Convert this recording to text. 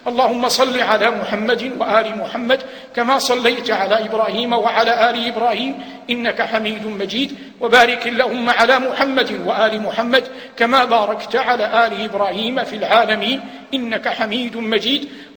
اللهم صل على محمد وآل محمد كما صليت على إبراهيم وعلى آل إبراهيم إنك حميد مجيد، وبارك اللهم على محمد وآل محمد كما باركت على آل إبراهيم في العالمين إنك حميد مجيد.